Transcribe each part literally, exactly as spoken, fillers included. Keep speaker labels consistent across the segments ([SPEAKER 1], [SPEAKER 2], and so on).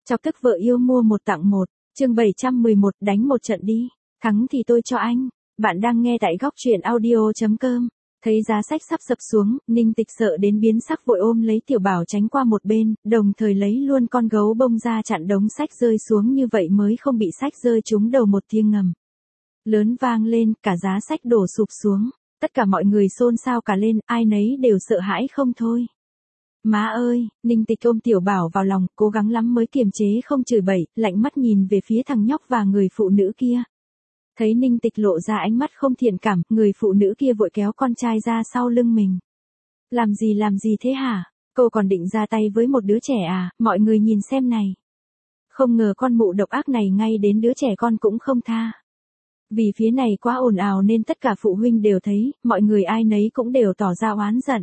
[SPEAKER 1] Chọc tức vợ yêu mua một tặng một, chương bảy trăm mười một đánh một trận đi, thắng thì tôi cho anh. Bạn đang nghe tại góc truyện audio.com. Thấy giá sách sắp sập xuống, Ninh Tịch sợ đến biến sắc vội ôm lấy Tiểu Bảo tránh qua một bên, đồng thời lấy luôn con gấu bông ra chặn đống sách rơi xuống, như vậy mới không bị sách rơi trúng đầu một tiếng ngầm lớn vang lên, cả giá sách đổ sụp xuống. Tất cả mọi người xôn xao cả lên, ai nấy đều sợ hãi không thôi. Má ơi, Ninh Tịch ôm Tiểu Bảo vào lòng, cố gắng lắm mới kiềm chế không chửi bậy, lạnh mắt nhìn về phía thằng nhóc và người phụ nữ kia. Thấy Ninh Tịch lộ ra ánh mắt không thiện cảm, người phụ nữ kia vội kéo con trai ra sau lưng mình. Làm gì làm gì thế hả? Cô còn định ra tay với một đứa trẻ à? Mọi người nhìn xem này. Không ngờ con mụ độc ác này ngay đến đứa trẻ con cũng không tha. Vì phía này quá ồn ào nên tất cả phụ huynh đều thấy, mọi người ai nấy cũng đều tỏ ra oán giận.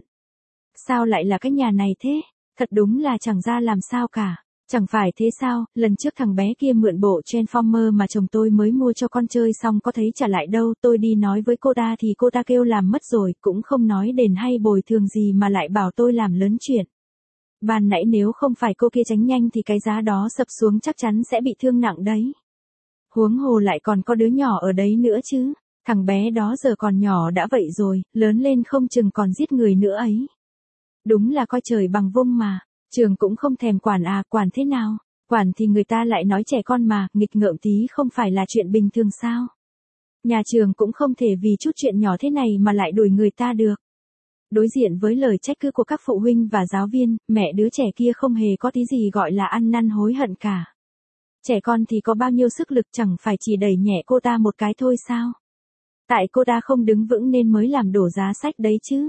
[SPEAKER 1] Sao lại là cái nhà này thế? Thật đúng là chẳng ra làm sao cả. Chẳng phải thế sao, lần trước thằng bé kia mượn bộ Transformer mà chồng tôi mới mua cho con chơi xong có thấy trả lại đâu, tôi đi nói với cô ta thì cô ta kêu làm mất rồi, cũng không nói đền hay bồi thường gì mà lại bảo tôi làm lớn chuyện. Ban nãy nếu không phải cô kia tránh nhanh thì cái giá đó sập xuống chắc chắn sẽ bị thương nặng đấy. Huống hồ lại còn có đứa nhỏ ở đấy nữa chứ, thằng bé đó giờ còn nhỏ đã vậy rồi, lớn lên không chừng còn giết người nữa ấy. Đúng là coi trời bằng vung mà. Trường cũng không thèm quản à, quản thế nào? Quản thì người ta lại nói trẻ con mà, nghịch ngợm tí không phải là chuyện bình thường sao? Nhà trường cũng không thể vì chút chuyện nhỏ thế này mà lại đuổi người ta được. Đối diện với lời trách cứ của các phụ huynh và giáo viên, mẹ đứa trẻ kia không hề có tí gì gọi là ăn năn hối hận cả. Trẻ con thì có bao nhiêu sức lực, chẳng phải chỉ đẩy nhẹ cô ta một cái thôi sao? Tại cô ta không đứng vững nên mới làm đổ giá sách đấy chứ.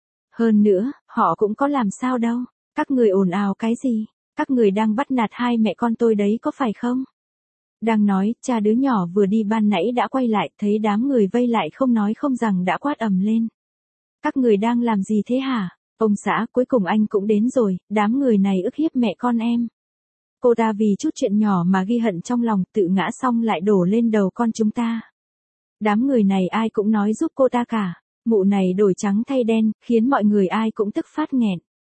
[SPEAKER 1] Hơn nữa, họ cũng có làm sao đâu. Các người ồn ào cái gì? Các người đang bắt nạt hai mẹ con tôi đấy có phải không? Đang nói, cha đứa nhỏ vừa đi ban nãy đã quay lại, thấy đám người vây lại không nói không rằng đã quát ầm lên. Các người đang làm gì thế hả? Ông xã, cuối cùng anh cũng đến rồi, đám người này ức hiếp mẹ con em. Cô ta vì chút chuyện nhỏ mà ghi hận trong lòng, tự ngã xong lại đổ lên đầu con chúng ta. Đám người này ai cũng nói giúp cô ta cả. Mụ này đổi trắng thay đen, khiến mọi người ai cũng tức phát nghẹn.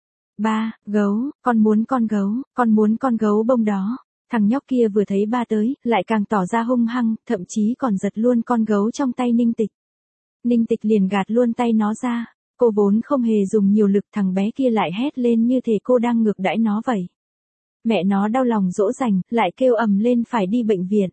[SPEAKER 1] Ba, gấu, con muốn con gấu, con muốn con gấu bông đó. Thằng nhóc kia vừa thấy ba tới, lại càng tỏ ra hung hăng, thậm chí còn giật luôn con gấu trong tay Ninh Tịch. Ninh Tịch liền gạt luôn tay nó ra. Cô vốn không hề dùng nhiều lực, thằng bé kia lại hét lên như thể cô đang ngược đãi nó vậy. Mẹ nó đau lòng dỗ dành, lại kêu ầm lên phải đi bệnh viện.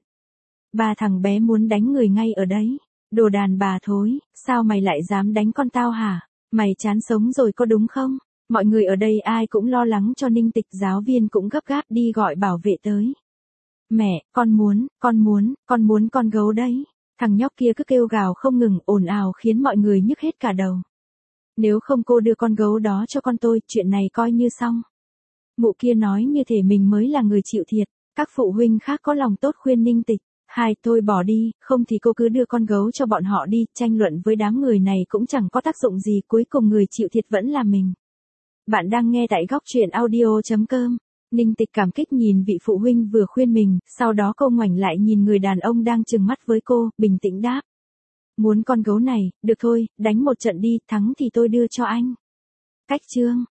[SPEAKER 1] Ba thằng bé muốn đánh người ngay ở đấy. Đồ đàn bà thối, sao mày lại dám đánh con tao hả? Mày chán sống rồi có đúng không? Mọi người ở đây ai cũng lo lắng cho Ninh Tịch, giáo viên cũng gấp gáp đi gọi bảo vệ tới. Mẹ, con muốn, con muốn, con muốn con gấu đấy. Thằng nhóc kia cứ kêu gào không ngừng, ồn ào khiến mọi người nhức hết cả đầu. Nếu không cô đưa con gấu đó cho con tôi, chuyện này coi như xong. Mụ kia nói như thể mình mới là người chịu thiệt. Các phụ huynh khác có lòng tốt khuyên Ninh Tịch. Hai, tôi bỏ đi, không thì cô cứ đưa con gấu cho bọn họ đi, tranh luận với đám người này cũng chẳng có tác dụng gì, cuối cùng người chịu thiệt vẫn là mình. Bạn đang nghe tại góc truyện audio.com. Ninh Tịch cảm kích nhìn vị phụ huynh vừa khuyên mình, sau đó cô ngoảnh lại nhìn người đàn ông đang trừng mắt với cô, bình tĩnh đáp. Muốn con gấu này, được thôi, đánh một trận đi, thắng thì tôi đưa cho anh. Cách chương.